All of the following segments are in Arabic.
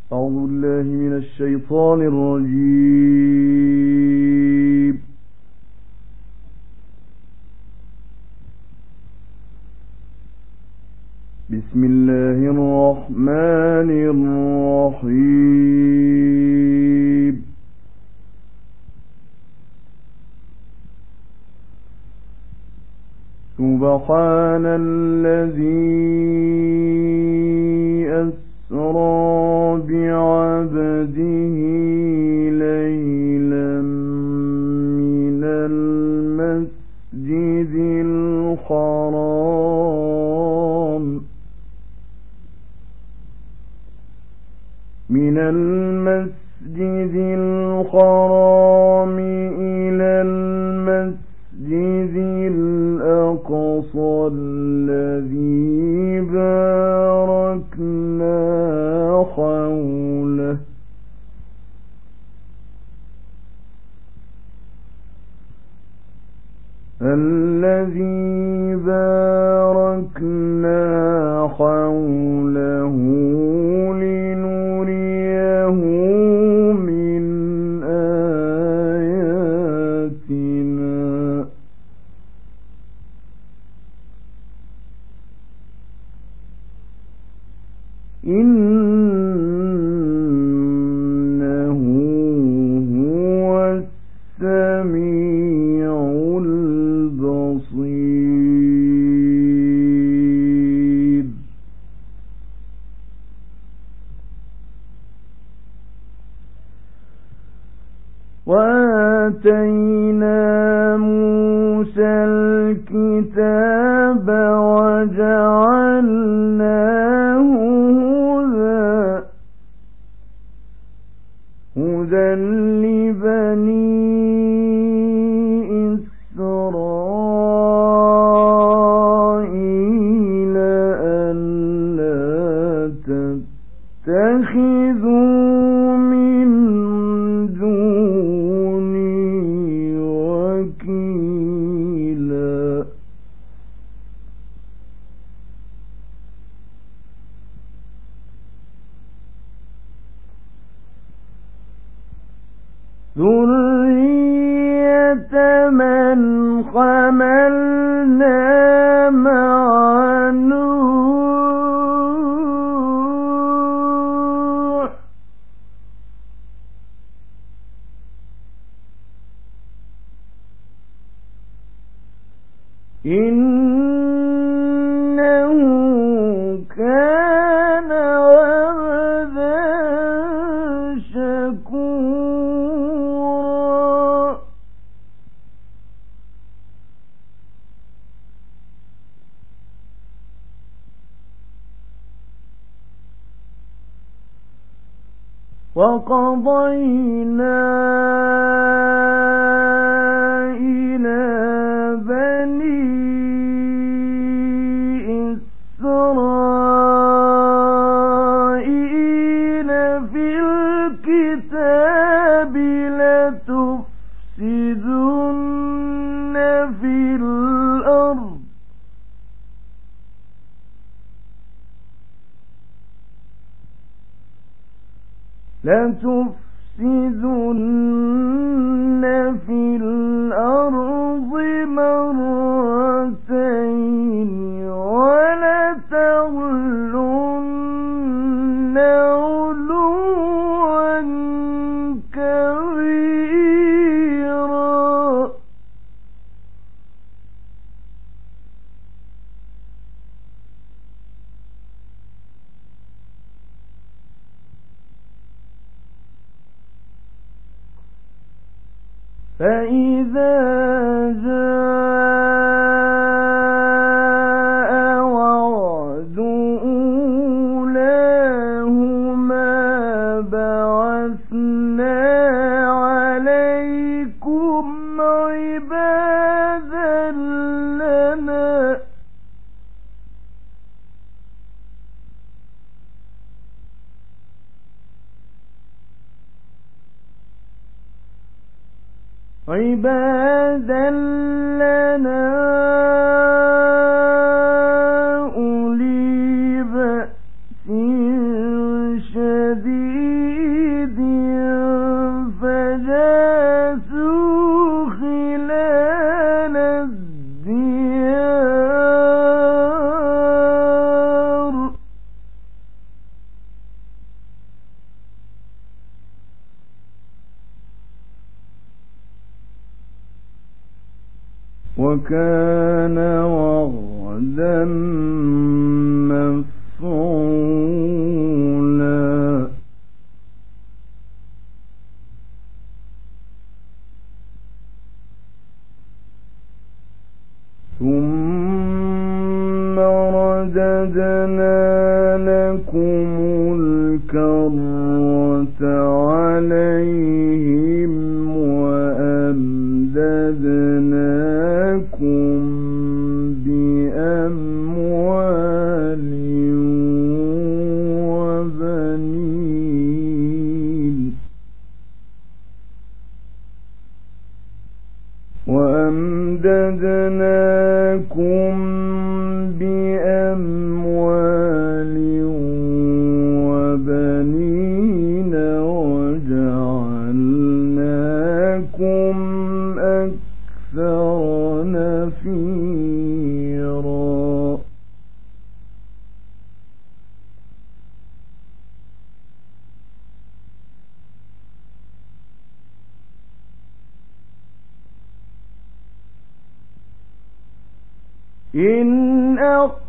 أعوذ بالله من الشيطان الرجيم. بسم الله الرحمن الرحيم. سبحان الذي أسرى بعبده ليلا من المسجد الحرام إلى المسجد الأقصى الذي باركنا حوله لنريه من آياتنا إنه هو السميع البصير. وآتينا موسى الكتاب وجعلناه هدى لبني إسرائيل ألا تتخذوا من دوني وكيلا. ذرية من حملنا مع نوح إنه كان وعدا شكورا. وقضينا إلى بني إسرائيل في الكتاب لتفسدن في الأرض مرتين ولتعلن علوا كبيرا. فإذا جاء وعد أولاهما بعثنا عليكم عبادا لنا أولي بأس شديد وكان وعدا مفعولا ثم رددنا لكم الكرة عليهم وأمددناكم بأموال وبنين وجعلناكم أكثر نفيرا إن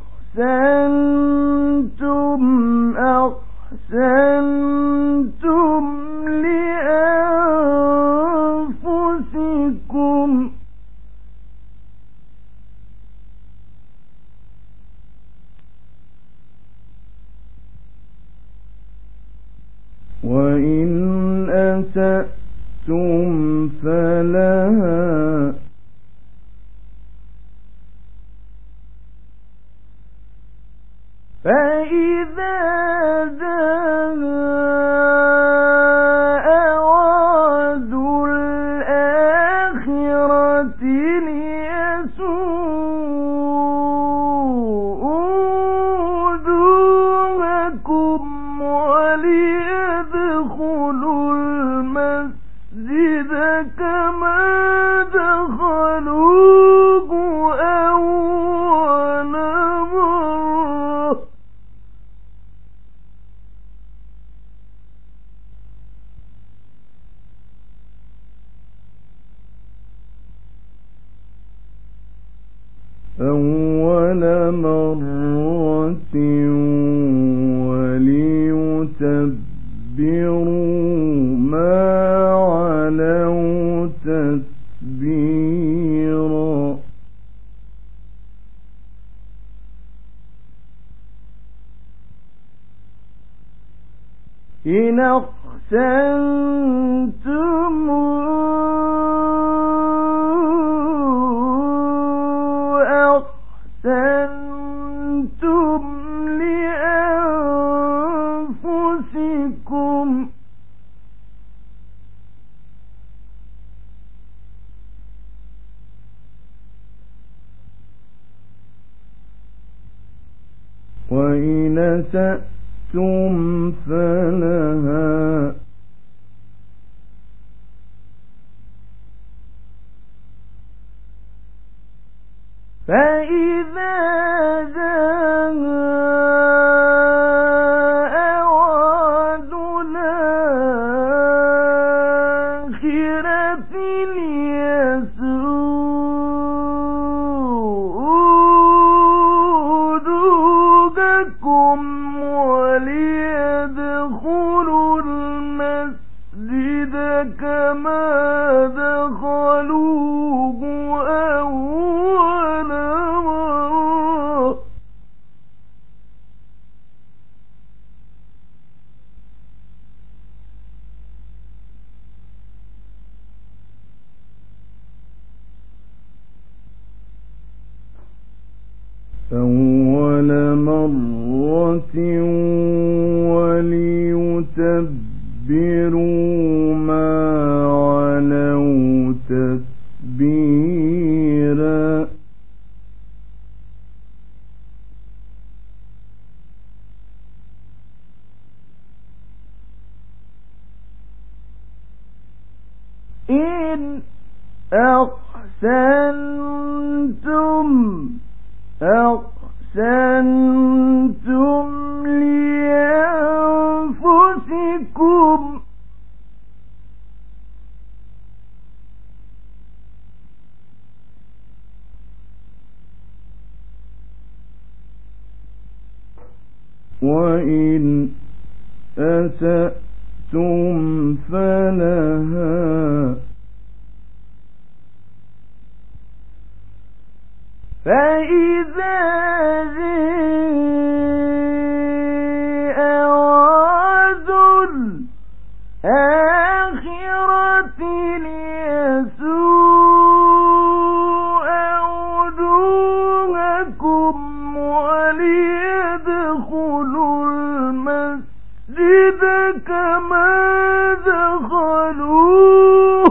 أحسنتم لأنفسكم وإن أسأتم فلها فإذا جاء وعد الآخرة ليسوءوا وجوهكم وليدخلوا المسجد كما دخلوه أول مرة وليتبروا ما علوا تتبيرا إن أحسنتم أحسنتم لأنفسكم وإن أسأتم فلها فإذا جاء وعد الآخرة ليسوءوا وجوهكم وليدخلوا المسجد كما دخلوه أول مرة وليتبروا ما علوا تتبيرا إن أحسنتم لأنفسكم وإن أسأتم فلها فإذا جاء وعد الآخرة ليسوء وجوهكم وليدخلوا المسجد كما دخلوه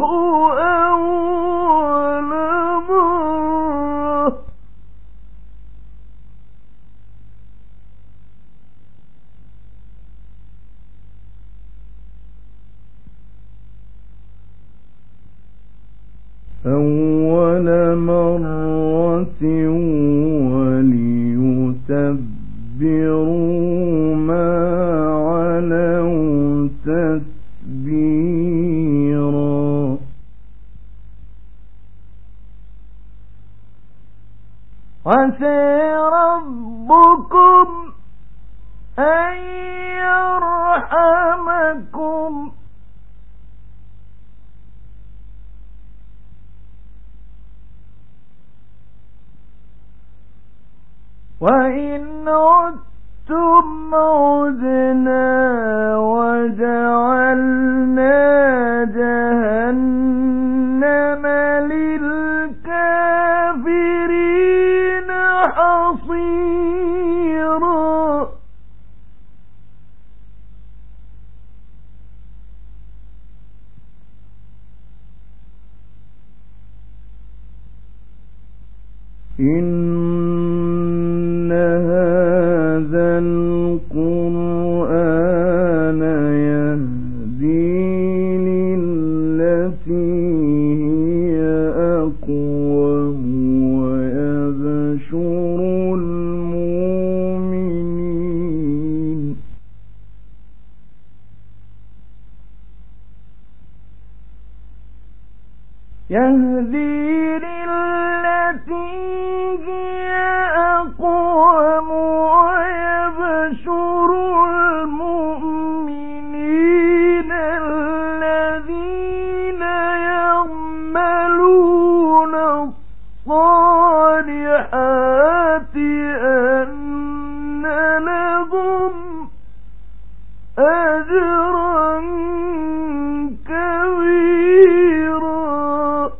أول مرة وليتبروا ما علوا تتبيرا عسى ربكم أن يرحمكم وإن عدتم عدنا وجعلنا جهنم للكافرين حصيرا إن هذا القرآن يهدي للتي هي أقوم ويبشر المؤمنين يهدي للتي هي أقوم ويبشر المؤمنين الذين يعملون الصالحات أن لهم أجرا كبيرا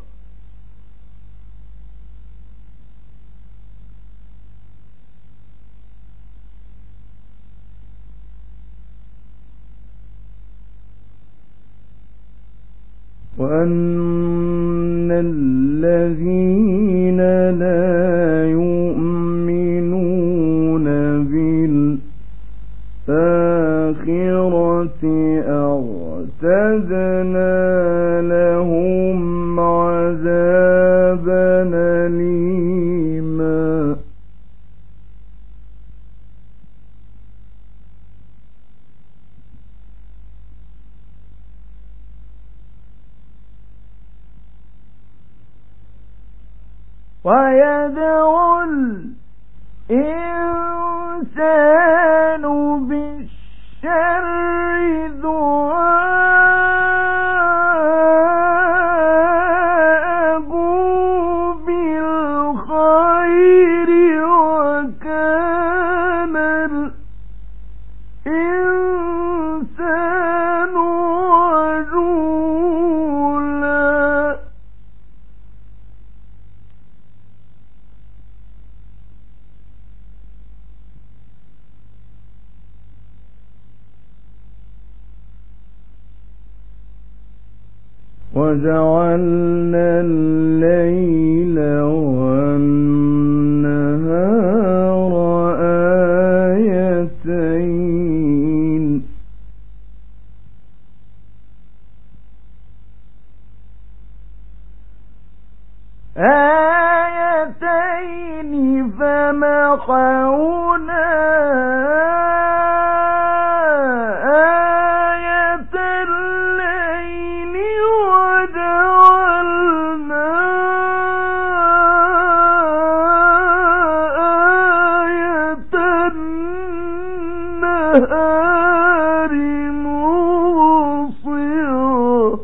وأن الذين لا يؤمنون بالآخرة أعتدنا لهم عذابا أليما ويدعو الإنسان بالشر دعاءه بالخير وكان الإنسان عجولا وجعلنا الليل والنهار آيتين فمحونا الليل وجعلنا النهار مبصرة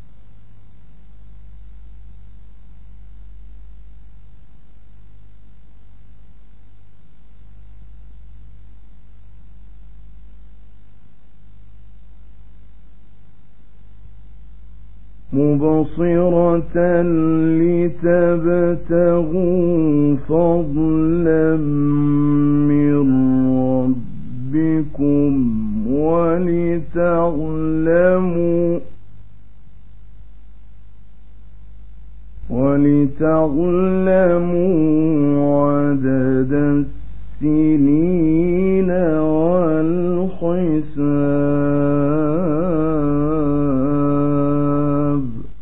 لتبتغوا فضلا من ربكم ولتعلموا عدد السنين والحساب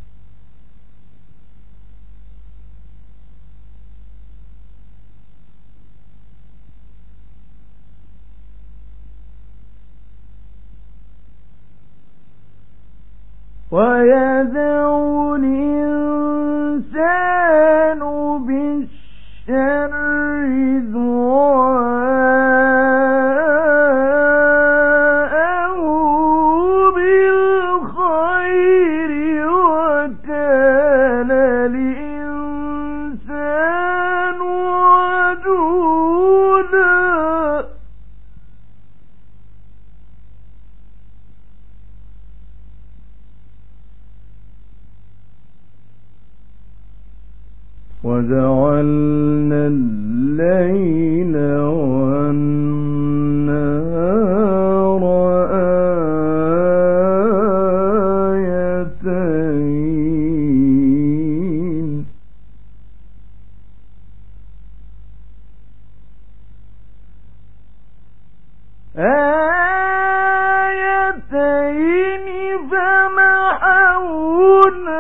ويدعو الإنسان بالشر دعاءه بالخير وكان الإنسان عجولا وجعلنا الليل والنهار آيتين فمحونا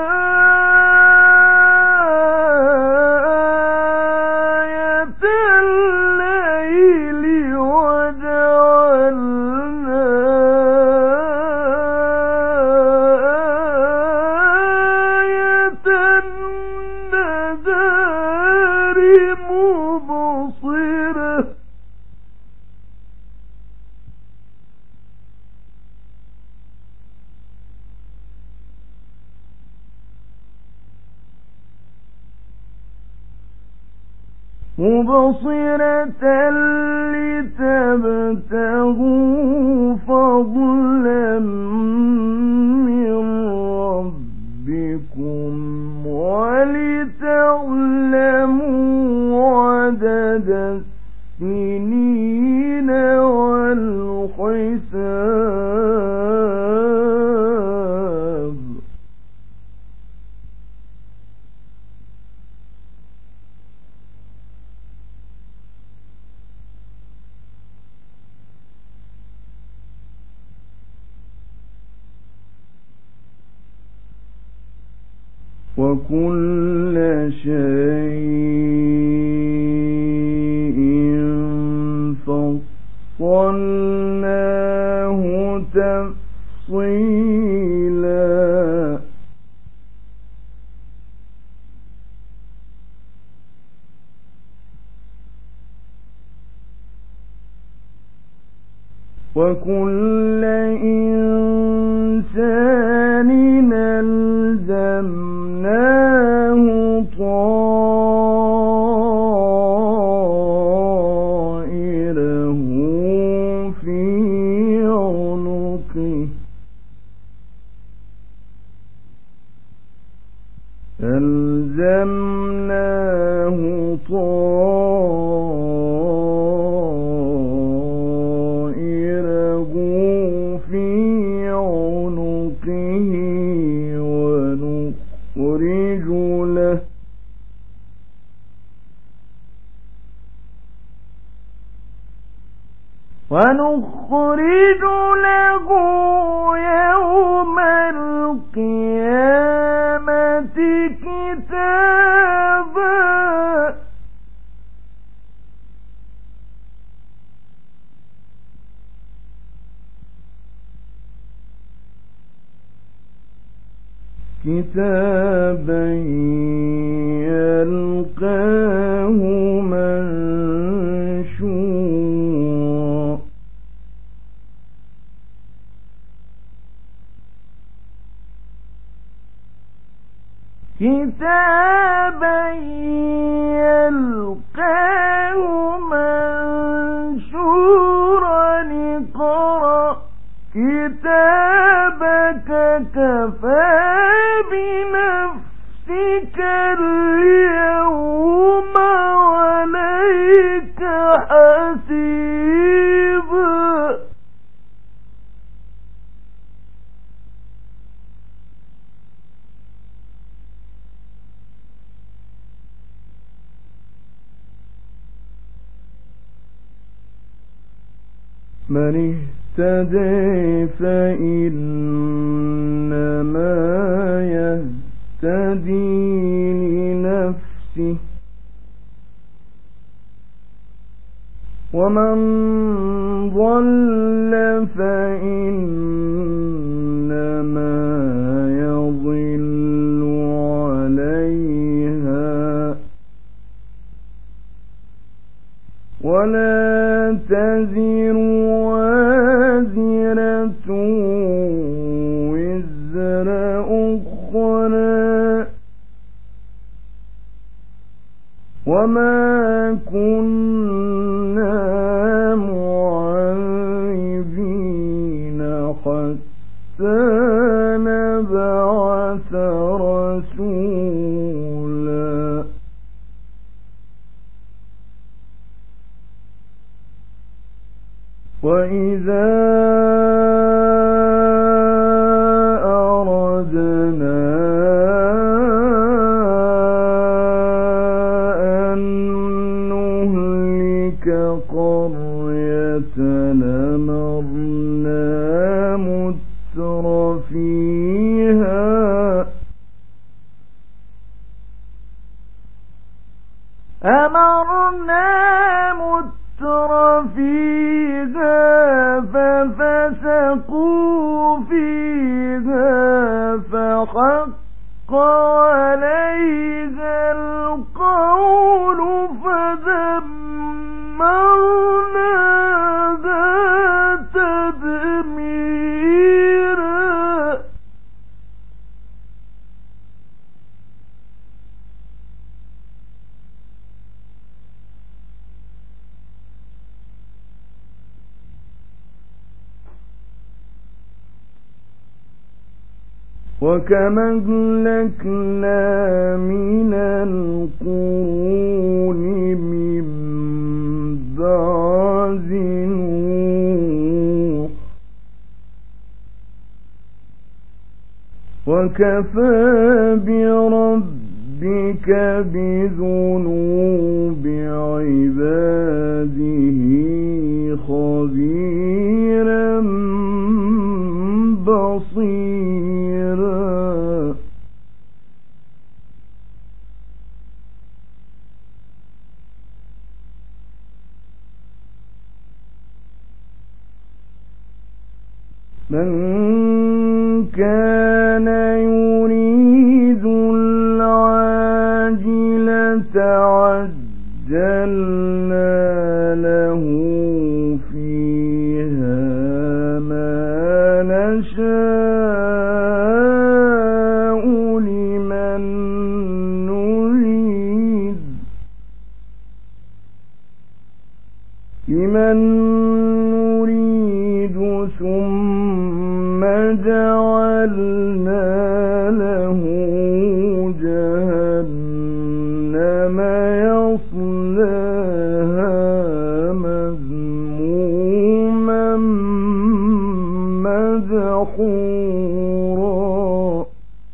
مبصرة لتبتغوا فضلا من ربكم ولتعلموا عدد السنين والحساب وكل شيء فصلناه تفصيلا وكل إنسان ألزمناه طائره في عنقه ألزمناه طائره في عنقه ونخرج له يوم القيامة كتابا يلقاه منشورا كتابا يلقاه منشورا اقرأ كتابك كفى بنفسك اليوم عليك حسيبا من اهتدي فإنما يهتدي لنفسه ومن ضل فإنما يضل عليها ولا تزر وازرة وزر أخرى وما كنا معذبين حتى نبعث رسولا وإذا أردنا أن نهلك قرية أمرنا متر فيها ففسقوا فيها فحق عليها القول فدمرناها تدميرا وكم أهلكنا من القرون من بعد نوح وكفى بربك بذنوب عباده خبيرا بصيرا من كان يريد العاجلة عجلنا له فيها ما نشاء لمن نريد ثم جعلنا له جهنم يصلاها مذموما مدحورا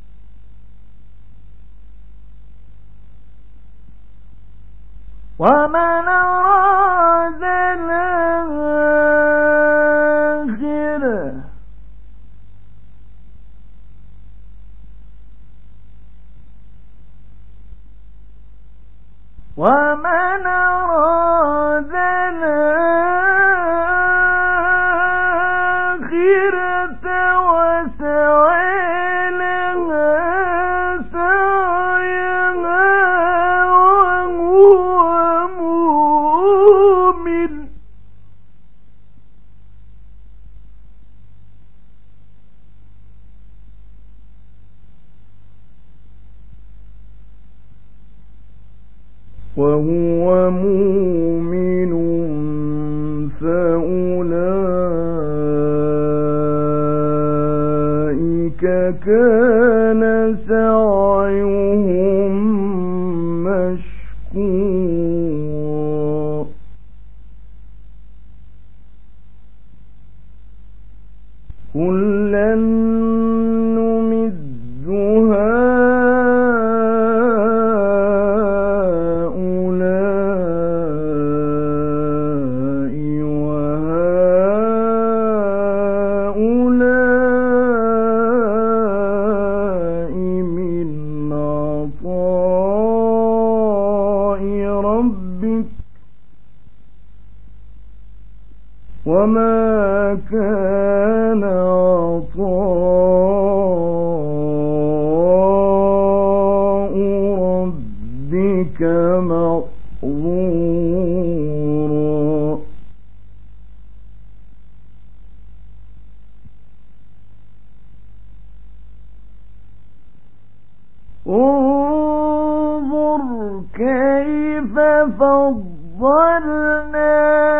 ومن أراد الآخرة ومن أراد الآخرة وسعى لها سعيها وهو مؤمن وهو مؤمن فأولئك كان سعيهم مشكورا كلا نمد هؤلاء وهؤلاء من عطاء ربك وما كان عطاء ربك محظورا انظر كيف فضلنا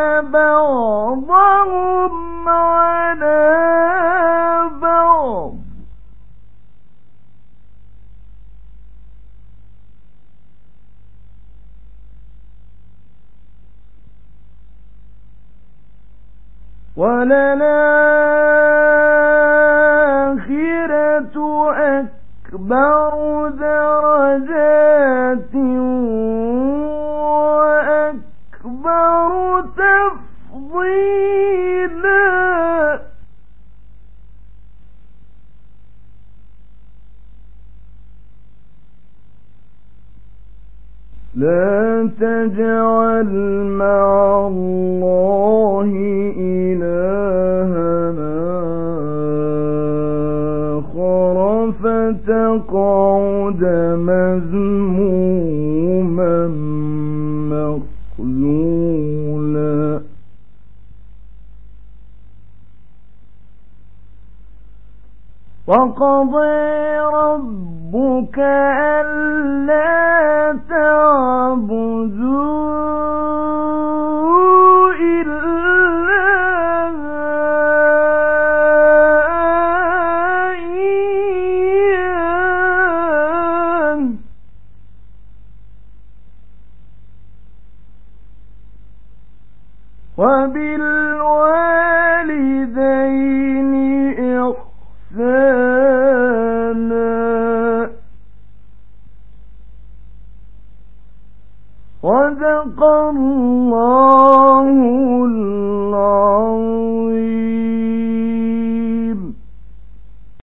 بعضهم على بعض وللآخرة أكبر درجات وأكبر تفضيلا لا تجعل مع الله إلهنا آخر فتقعد مذموما مخذولا وقضى ربك ألا تعبدوا إلا إياه وبالوالدين إحسانا صدق الله العظيم.